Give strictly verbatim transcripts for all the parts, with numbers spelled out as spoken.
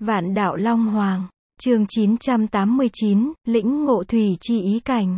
Vạn đạo Long Hoàng. Chương chín trăm tám mươi chín, lĩnh ngộ thủy chi ý cảnh.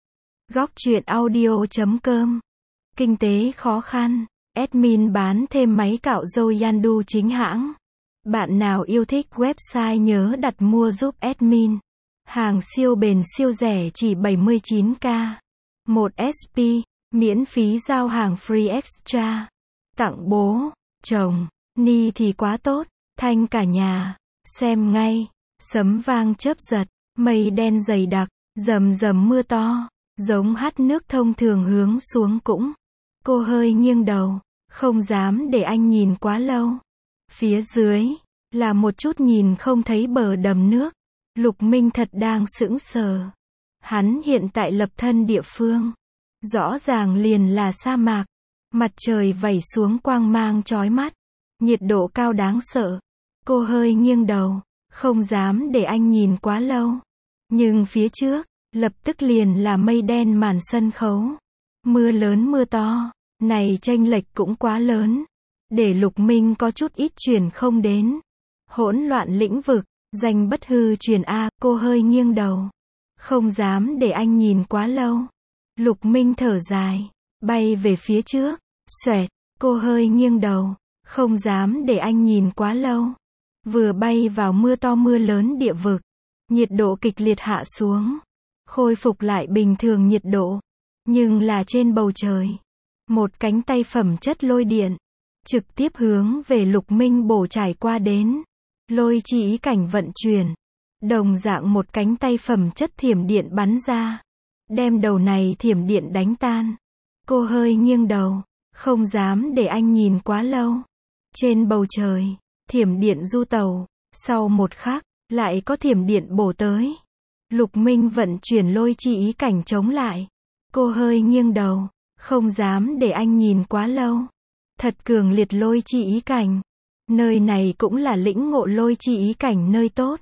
Góc truyện audio chấm com. Kinh tế khó khăn. Admin bán thêm máy cạo râu Yandu chính hãng. Bạn nào yêu thích website nhớ đặt mua giúp admin. Hàng siêu bền siêu rẻ chỉ bảy mươi chín k. một ét pê, miễn phí giao hàng free extra. Tặng bố, chồng, ni thì quá tốt, thanh cả nhà. Xem ngay. Sấm vang chớp giật, mây đen dày đặc, rầm rầm mưa to, giống hát nước thông thường hướng xuống cũng. Cô hơi nghiêng đầu, không dám để anh nhìn quá lâu. Phía dưới, là một chút nhìn không thấy bờ đầm nước. Lục Minh thật đang sững sờ. Hắn hiện tại lập thân địa phương. Rõ ràng liền là sa mạc. Mặt trời vẩy xuống quang mang chói mắt. Nhiệt độ cao đáng sợ. Cô hơi nghiêng đầu. Không dám để anh nhìn quá lâu. Nhưng phía trước, lập tức liền là mây đen màn sân khấu. Mưa lớn mưa to, này chênh lệch cũng quá lớn. Để Lục Minh có chút ít chuyển không đến. Hỗn loạn lĩnh vực, danh bất hư truyền A, cô hơi nghiêng đầu. Không dám để anh nhìn quá lâu. Lục Minh thở dài, bay về phía trước. Xoẹt, cô hơi nghiêng đầu. Không dám để anh nhìn quá lâu. Vừa bay vào mưa to mưa lớn địa vực. Nhiệt độ kịch liệt hạ xuống. Khôi phục lại bình thường nhiệt độ. Nhưng là trên bầu trời. Một cánh tay phẩm chất lôi điện. Trực tiếp hướng về Lục Minh bổ trải qua đến. Lôi chi ý cảnh vận chuyển. Đồng dạng một cánh tay phẩm chất thiểm điện bắn ra. Đem đầu này thiểm điện đánh tan. Cô hơi nghiêng đầu. Không dám để anh nhìn quá lâu. Trên bầu trời. Thiểm điện du tàu, sau một khắc, lại có thiểm điện bổ tới. Lục Minh vận chuyển lôi chi ý cảnh chống lại. Cô hơi nghiêng đầu, không dám để anh nhìn quá lâu. Thật cường liệt lôi chi ý cảnh. Nơi này cũng là lĩnh ngộ lôi chi ý cảnh nơi tốt.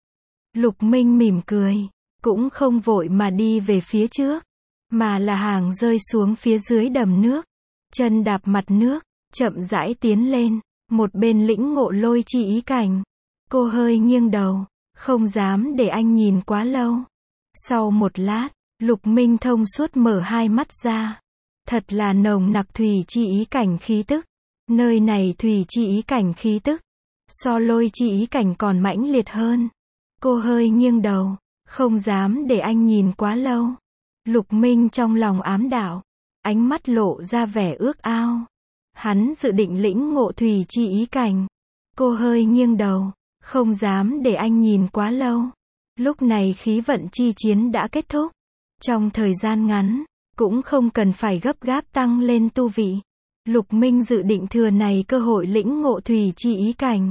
Lục Minh mỉm cười, cũng không vội mà đi về phía trước, mà là hàng rơi xuống phía dưới đầm nước. Chân đạp mặt nước, chậm rãi tiến lên. Một bên lĩnh ngộ lôi chi ý cảnh. Cô hơi nghiêng đầu, không dám để anh nhìn quá lâu. Sau một lát, Lục Minh thông suốt mở hai mắt ra. Thật là nồng nặc thủy chi ý cảnh khí tức. Nơi này thủy chi ý cảnh khí tức. So lôi chi ý cảnh còn mãnh liệt hơn. Cô hơi nghiêng đầu, không dám để anh nhìn quá lâu. Lục Minh trong lòng ám đạo. Ánh mắt lộ ra vẻ ước ao. Hắn dự định lĩnh ngộ thủy chi ý cảnh. Cô hơi nghiêng đầu, không dám để anh nhìn quá lâu. Lúc này khí vận chi chiến đã kết thúc. Trong thời gian ngắn, cũng không cần phải gấp gáp tăng lên tu vị. Lục Minh dự định thừa này cơ hội lĩnh ngộ thủy chi ý cảnh.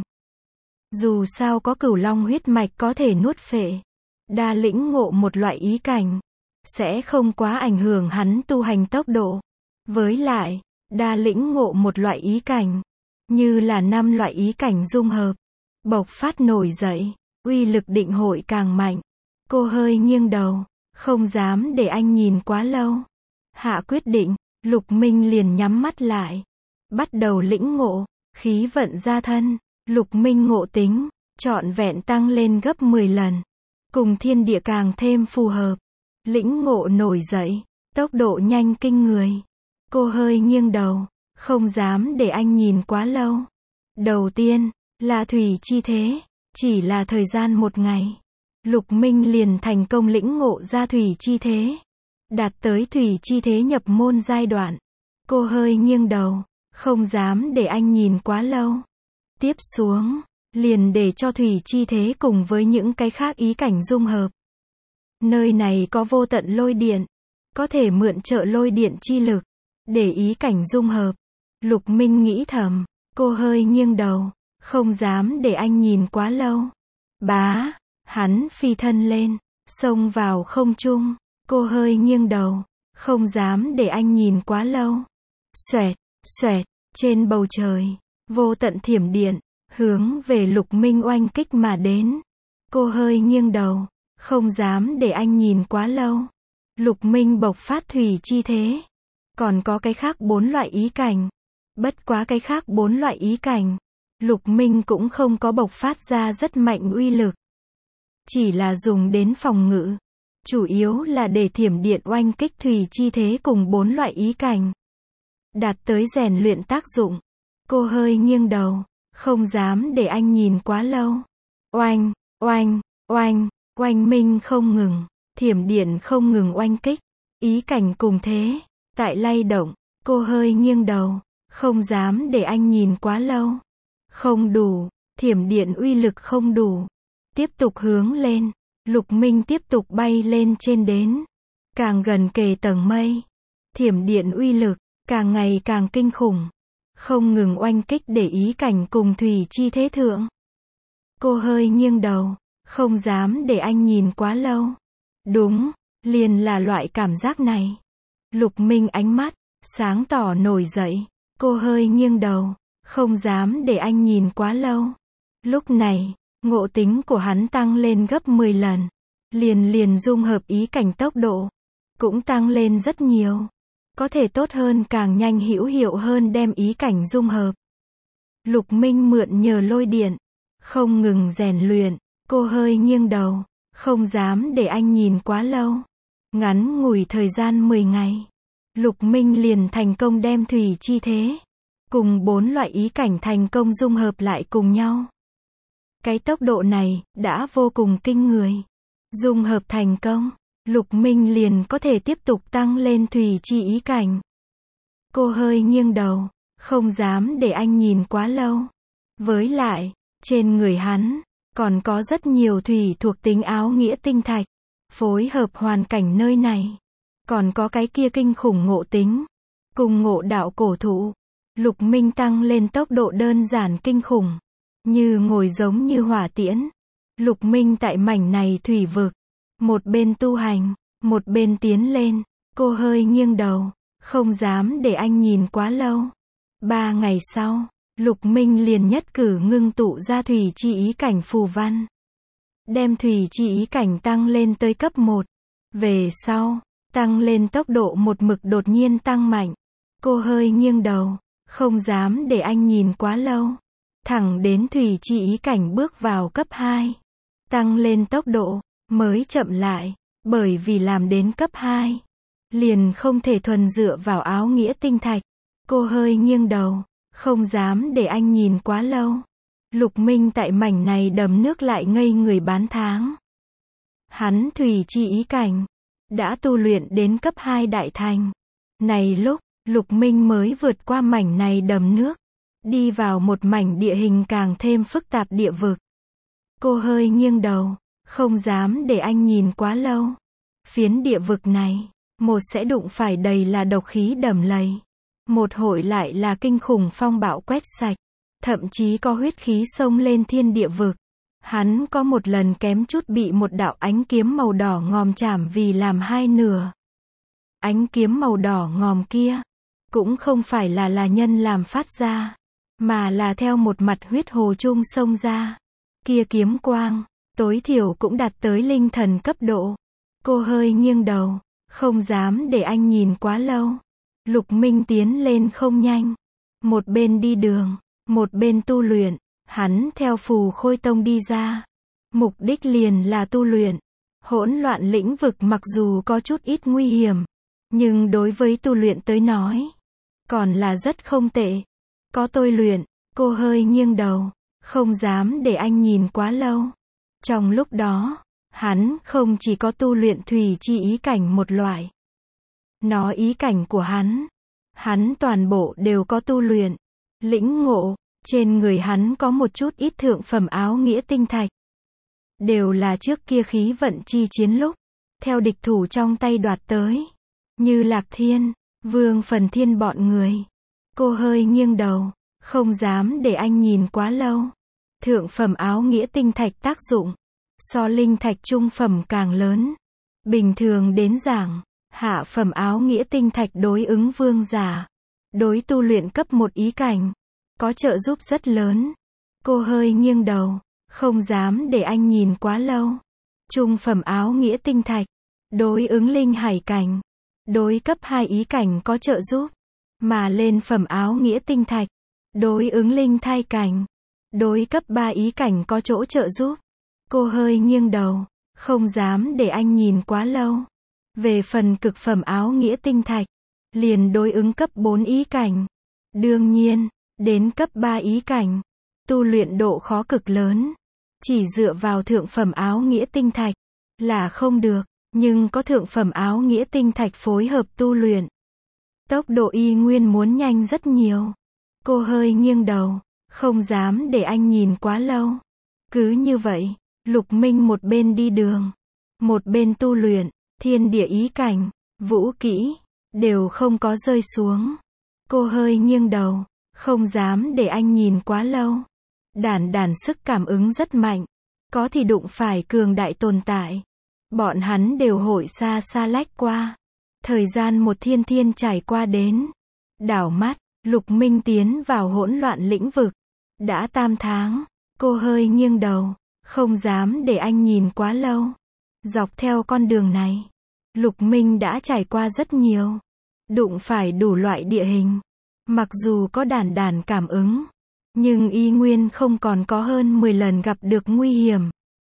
Dù sao có cửu long huyết mạch có thể nuốt phệ. Đa lĩnh ngộ một loại ý cảnh. Sẽ không quá ảnh hưởng hắn tu hành tốc độ. Với lại, đa lĩnh ngộ một loại ý cảnh, như là năm loại ý cảnh dung hợp, bộc phát nổi dậy, uy lực định hội càng mạnh. Cô hơi nghiêng đầu, không dám để anh nhìn quá lâu. Hạ quyết định, Lục Minh liền nhắm mắt lại, bắt đầu lĩnh ngộ, khí vận gia thân, Lục Minh ngộ tính, trọn vẹn tăng lên gấp mười lần, cùng thiên địa càng thêm phù hợp. Lĩnh ngộ nổi dậy, tốc độ nhanh kinh người. Cô hơi nghiêng đầu, không dám để anh nhìn quá lâu. Đầu tiên, là thủy chi thế, chỉ là thời gian một ngày. Lục Minh liền thành công lĩnh ngộ ra thủy chi thế. Đạt tới thủy chi thế nhập môn giai đoạn. Cô hơi nghiêng đầu, không dám để anh nhìn quá lâu. Tiếp xuống, liền để cho thủy chi thế cùng với những cái khác ý cảnh dung hợp. Nơi này có vô tận lôi điện, có thể mượn trợ lôi điện chi lực. Để ý cảnh dung hợp. Lục Minh nghĩ thầm. Cô hơi nghiêng đầu, không dám để anh nhìn quá lâu. Bá, hắn phi thân lên, xông vào không trung. Cô hơi nghiêng đầu, không dám để anh nhìn quá lâu. Xoẹt, xoẹt, trên bầu trời, vô tận thiểm điện, hướng về Lục Minh oanh kích mà đến. Cô hơi nghiêng đầu, không dám để anh nhìn quá lâu. Lục Minh bộc phát thủy chi thế. Còn có cái khác bốn loại ý cảnh. Bất quá cái khác bốn loại ý cảnh. Lục Minh cũng không có bộc phát ra rất mạnh uy lực. Chỉ là dùng đến phòng ngự. Chủ yếu là để thiểm điện oanh kích thủy chi thế cùng bốn loại ý cảnh. Đạt tới rèn luyện tác dụng. Cô hơi nghiêng đầu. Không dám để anh nhìn quá lâu. Oanh, oanh, oanh, oanh minh không ngừng. Thiểm điện không ngừng oanh kích. Ý cảnh cùng thế. Tại lay động. Cô hơi nghiêng đầu. Không dám để anh nhìn quá lâu. Không đủ. Thiểm điện uy lực không đủ. Tiếp tục hướng lên. Lục Minh tiếp tục bay lên trên đến. Càng gần kề tầng mây. Thiểm điện uy lực. Càng ngày càng kinh khủng. Không ngừng oanh kích để ý cảnh cùng thủy chi thế thượng. Cô hơi nghiêng đầu. Không dám để anh nhìn quá lâu. Đúng. Liền là loại cảm giác này. Lục Minh ánh mắt. Sáng tỏ nổi dậy. Cô hơi nghiêng đầu. Không dám để anh nhìn quá lâu. Lúc này. Ngộ tính của hắn tăng lên gấp mười lần. Liền liền dung hợp ý cảnh tốc độ. Cũng tăng lên rất nhiều. Có thể tốt hơn càng nhanh hữu hiệu hơn đem ý cảnh dung hợp. Lục Minh mượn nhờ lôi điện. Không ngừng rèn luyện. Cô hơi nghiêng đầu. Không dám để anh nhìn quá lâu. Ngắn ngủi thời gian mười ngày. Lục Minh liền thành công đem thủy chi thế. Cùng bốn loại ý cảnh thành công dung hợp lại cùng nhau. Cái tốc độ này, đã vô cùng kinh người. Dung hợp thành công, Lục Minh liền có thể tiếp tục tăng lên thủy chi ý cảnh. Cô hơi nghiêng đầu, không dám để anh nhìn quá lâu. Với lại, trên người hắn, còn có rất nhiều thủy thuộc tính áo nghĩa tinh thạch. Phối hợp hoàn cảnh nơi này. Còn có cái kia kinh khủng ngộ tính. Cùng ngộ đạo cổ thụ. Lục Minh tăng lên tốc độ đơn giản kinh khủng. Như ngồi giống như hỏa tiễn. Lục Minh tại mảnh này thủy vực. Một bên tu hành, một bên tiến lên. Cô hơi nghiêng đầu, không dám để anh nhìn quá lâu. Ba ngày sau, Lục Minh liền nhất cử ngưng tụ ra thủy chi ý cảnh phù văn. Đem thủy chi ý cảnh tăng lên tới cấp một. Về sau, tăng lên tốc độ một mực đột nhiên tăng mạnh. Cô hơi nghiêng đầu, không dám để anh nhìn quá lâu. Thẳng đến thủy chi ý cảnh bước vào cấp hai. Tăng lên tốc độ, mới chậm lại, bởi vì làm đến cấp hai. Liền không thể thuần dựa vào áo nghĩa tinh thạch. Cô hơi nghiêng đầu, không dám để anh nhìn quá lâu. Lục Minh tại mảnh này đầm nước lại ngây người bán tháng. Hắn thủy chi ý cảnh, đã tu luyện đến cấp hai đại thành. Này lúc, Lục Minh mới vượt qua mảnh này đầm nước. Đi vào một mảnh địa hình càng thêm phức tạp địa vực. Cô hơi nghiêng đầu, không dám để anh nhìn quá lâu. Phiến địa vực này, một sẽ đụng phải đầy là độc khí đầm lầy. Một hội lại là kinh khủng phong bạo quét sạch. Thậm chí có huyết khí xông lên thiên địa vực. Hắn có một lần kém chút bị một đạo ánh kiếm màu đỏ ngòm chảm vì làm hai nửa. Ánh kiếm màu đỏ ngòm kia, cũng không phải là là nhân làm phát ra. Mà là theo một mặt huyết hồ chung xông ra. Kia kiếm quang, tối thiểu cũng đạt tới linh thần cấp độ. Cô hơi nghiêng đầu, không dám để anh nhìn quá lâu. Lục Minh tiến lên không nhanh. Một bên đi đường, một bên tu luyện. Hắn theo Phù Khôi Tông đi ra. Mục đích liền là tu luyện. Hỗn loạn lĩnh vực mặc dù có chút ít nguy hiểm. Nhưng đối với tu luyện tới nói, còn là rất không tệ. Có tôi luyện, cô hơi nghiêng đầu, không dám để anh nhìn quá lâu. Trong lúc đó, hắn không chỉ có tu luyện thủy chi ý cảnh một loại. Nó ý cảnh của hắn, hắn toàn bộ đều có tu luyện. Lĩnh ngộ, trên người hắn có một chút ít thượng phẩm áo nghĩa tinh thạch. Đều là trước kia khí vận chi chiến lúc, theo địch thủ trong tay đoạt tới. Như Lạc Thiên, Vương Phần Thiên bọn người. Cô hơi nghiêng đầu, không dám để anh nhìn quá lâu. Thượng phẩm áo nghĩa tinh thạch tác dụng, so linh thạch trung phẩm càng lớn. Bình thường đến giảng, hạ phẩm áo nghĩa tinh thạch đối ứng vương giả. Đối tu luyện cấp một ý cảnh, có trợ giúp rất lớn. Cô hơi nghiêng đầu, không dám để anh nhìn quá lâu. Trung phẩm áo nghĩa tinh thạch, đối ứng linh hải cảnh. Đối cấp hai ý cảnh có trợ giúp. Mà lên phẩm áo nghĩa tinh thạch, đối ứng linh thai cảnh. Đối cấp ba ý cảnh có chỗ trợ giúp. Cô hơi nghiêng đầu, không dám để anh nhìn quá lâu. Về phần cực phẩm áo nghĩa tinh thạch, liền đối ứng cấp bốn ý cảnh. Đương nhiên, đến cấp ba ý cảnh, tu luyện độ khó cực lớn. Chỉ dựa vào thượng phẩm áo nghĩa tinh thạch là không được, nhưng có thượng phẩm áo nghĩa tinh thạch phối hợp tu luyện, tốc độ y nguyên muốn nhanh rất nhiều. Cô hơi nghiêng đầu, không dám để anh nhìn quá lâu. Cứ như vậy, Lục Minh một bên đi đường, một bên tu luyện, thiên địa ý cảnh, vũ kỹ, đều không có rơi xuống. Cô hơi nghiêng đầu, không dám để anh nhìn quá lâu. Đản đản sức cảm ứng rất mạnh, có thì đụng phải cường đại tồn tại. Bọn hắn đều hội xa xa lách qua. Thời gian một thiên thiên trải qua đến. Đảo mắt, Lục Minh tiến vào hỗn loạn lĩnh vực. Đã tam tháng, cô hơi nghiêng đầu, không dám để anh nhìn quá lâu. Dọc theo con đường này, Lục Minh đã trải qua rất nhiều. Đụng phải đủ loại địa hình. Mặc dù có đản đản cảm ứng, nhưng y nguyên không còn có hơn mười lần gặp được nguy hiểm.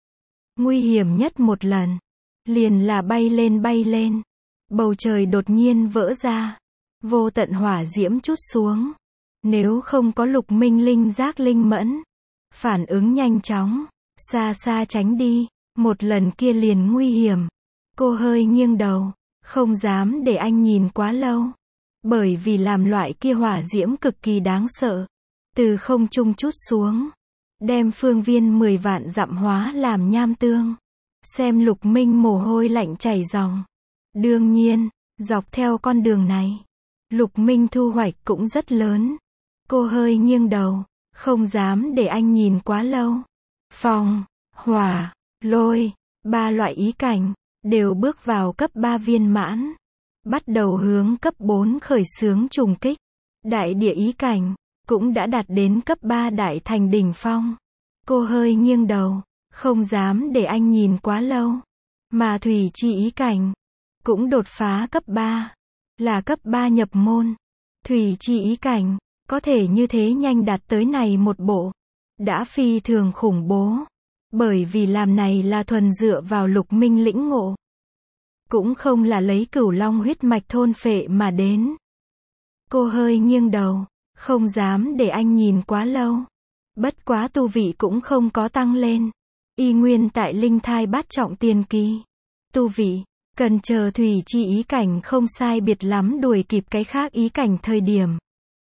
Nguy hiểm nhất một lần, liền là bay lên bay lên. Bầu trời đột nhiên vỡ ra. Vô tận hỏa diễm trút xuống. Nếu không có Lục Minh linh giác linh mẫn, phản ứng nhanh chóng, xa xa tránh đi, một lần kia liền nguy hiểm. Cô hơi nghiêng đầu, không dám để anh nhìn quá lâu. Bởi vì làm loại kia hỏa diễm cực kỳ đáng sợ. Từ không trung trút xuống, đem phương viên mười vạn dặm hóa làm nham tương. Xem Lục Minh mồ hôi lạnh chảy ròng. Đương nhiên, dọc theo con đường này, Lục Minh thu hoạch cũng rất lớn. Cô hơi nghiêng đầu, không dám để anh nhìn quá lâu. Phong, hỏa, lôi, ba loại ý cảnh, đều bước vào cấp ba viên mãn. Bắt đầu hướng cấp bốn khởi xướng trùng kích. Đại địa ý cảnh, cũng đã đạt đến cấp ba đại thành đỉnh phong. Cô hơi nghiêng đầu, không dám để anh nhìn quá lâu. Mà thủy chi ý cảnh, cũng đột phá cấp ba. Là cấp ba nhập môn. Thủy chi ý cảnh, có thể như thế nhanh đạt tới này một bộ. Đã phi thường khủng bố. Bởi vì làm này là thuần dựa vào Lục Minh lĩnh ngộ. Cũng không là lấy cửu long huyết mạch thôn phệ mà đến. Cô hơi nghiêng đầu, không dám để anh nhìn quá lâu. Bất quá tu vị cũng không có tăng lên. Y nguyên tại linh thai bát trọng tiền kỳ. Tu vị, cần chờ thủy chi ý cảnh không sai biệt lắm đuổi kịp cái khác ý cảnh thời điểm.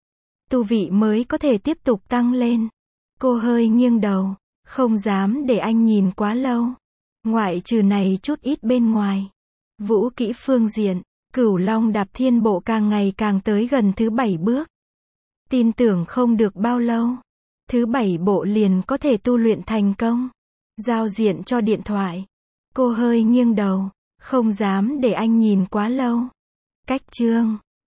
Tu vị mới có thể tiếp tục tăng lên. Cô hơi nghiêng đầu, không dám để anh nhìn quá lâu. Ngoại trừ này chút ít bên ngoài. Vũ kỹ phương diện, Cửu Long Đạp Thiên Bộ càng ngày càng tới gần thứ bảy bước. Tin tưởng không được bao lâu, thứ bảy bộ liền có thể tu luyện thành công. Giao diện cho điện thoại. Cô hơi nghiêng đầu, không dám để anh nhìn quá lâu. Cách chương